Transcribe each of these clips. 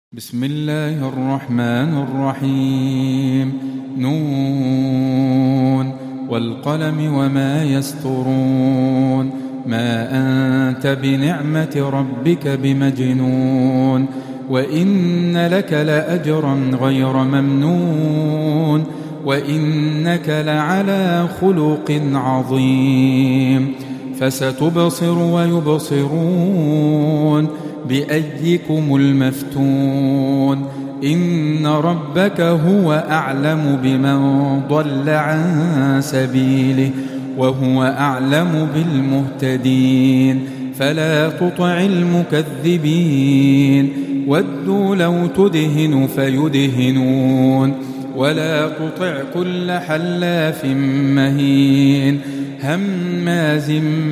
بسم الله الرحمن الرحيم. نون والقلم وما يسطرون. ما أنت بنعمة ربك بمجنون. وإن لك لأجرا غير ممنون. وإنك لعلى خلق عظيم. فستبصر ويبصرون بأيكم المفتون. إن ربك هو أعلم بمن ضل عن سبيله وهو أعلم بالمهتدين. فلا تطع المكذبين ودوا لو تدهن فيدهنون. ولا تطع كل حلاف مهين هماز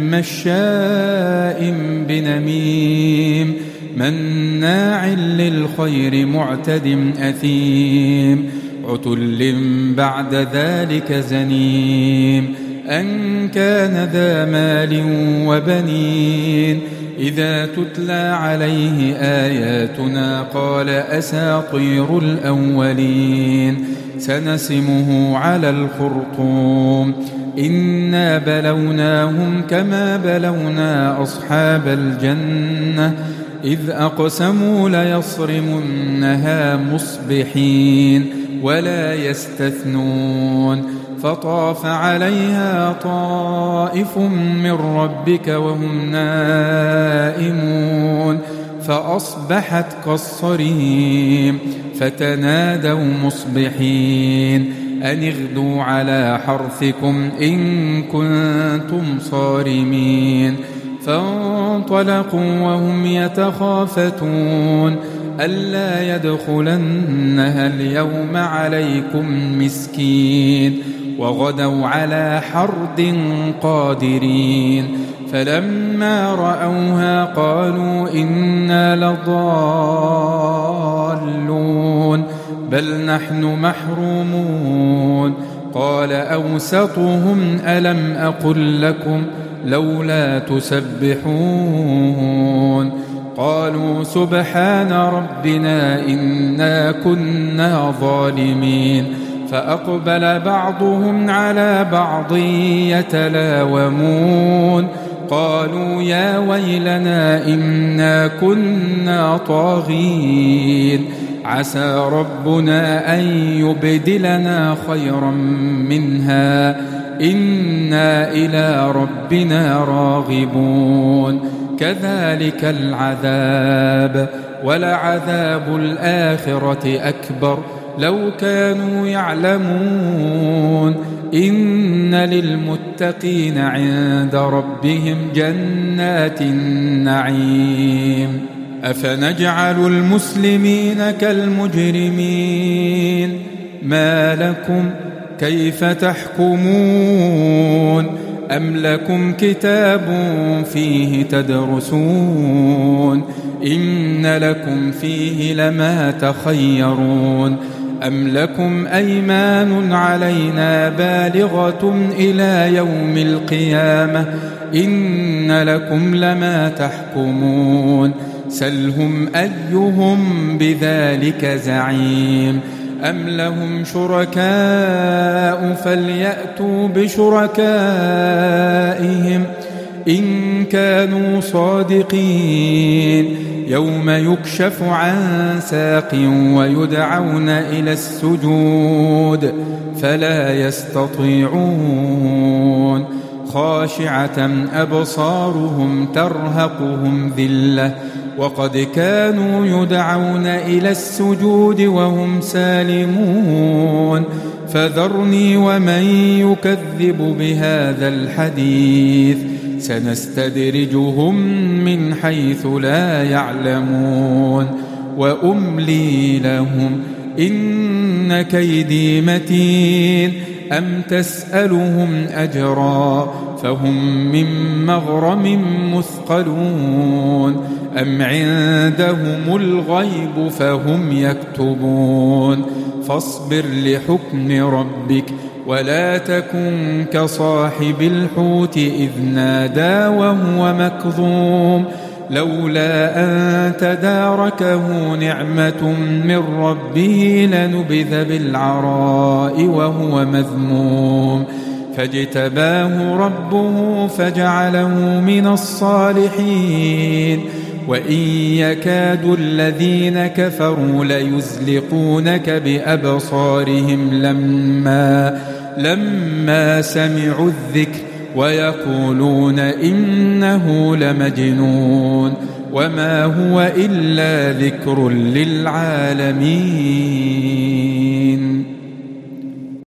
مشاء بنميم مناع للخير معتد أثيم عتل بعد ذلك زنيم أن كان ذا مال وبنين. إذا تتلى عليه آياتنا قال أساطير الأولين. سنسمه على الخرطوم. إنا بلوناهم كما بلونا أصحاب الجنة إذ أقسموا ليصرمنها مصبحين ولا يستثنون. فطاف عليها طائف من ربك وهم نائمون فأصبحت كالصريم. فتنادوا مصبحين أن اغدوا على حرثكم إن كنتم صارمين. فانطلقوا وهم يتخافتون ألا يدخلنها اليوم عليكم مسكين. وغدوا على حرد قادرين. فلما رأوها قالوا إنا لضالون بل نحن محرومون. قال أوسطهم ألم أقل لكم لولا تسبحون. قالوا سبحان ربنا إنا كنا ظالمين. فأقبل بعضهم على بعض يتلاومون. قالوا يا ويلنا إنا كنا طاغين. عسى ربنا أن يبدلنا خيرا منها إنا إلى ربنا راغبون. كذلك العذاب ولعذاب الآخرة أكبر لو كانوا يعلمون. إن للمتقين عند ربهم جنات النعيم. أفنجعل المسلمين كالمجرمين ما لكم كيف تحكمون. أم لكم كتاب فيه تدرسون إن لكم فيه لما تخيرون. أم لكم أيمان علينا بالغة إلى يوم القيامة إن لكم لما تحكمون. سلهم أيهم بذلك زعيم. أم لهم شركاء فليأتوا بشركائهم إن كانوا صادقين. يوم يكشف عن ساق ويدعون إلى السجود فلا يستطيعون. خاشعة أبصارهم ترهقهم ذلة وقد كانوا يدعون إلى السجود وهم سالمون. فذرني ومن يكذب بهذا الحديث سنستدرجهم من حيث لا يعلمون. وأملي لهم إن كيدي متين. أم تسألهم أجرا فهم من مغرم مثقلون. أم عندهم الغيب فهم يكتبون. فاصبر لحكم ربك ولا تكن كصاحب الحوت إذ نادى وهو مكظوم لولا أن تداركه نعمة من ربه لنبذ بالعراء وهو مذموم فاجتباه ربه فجعله من الصالحين وإن يكاد الذين كفروا ليزلقونك بأبصارهم لما سمعوا الذكر ويقولون إنه لمجنون وما هو إلا ذكر للعالمين.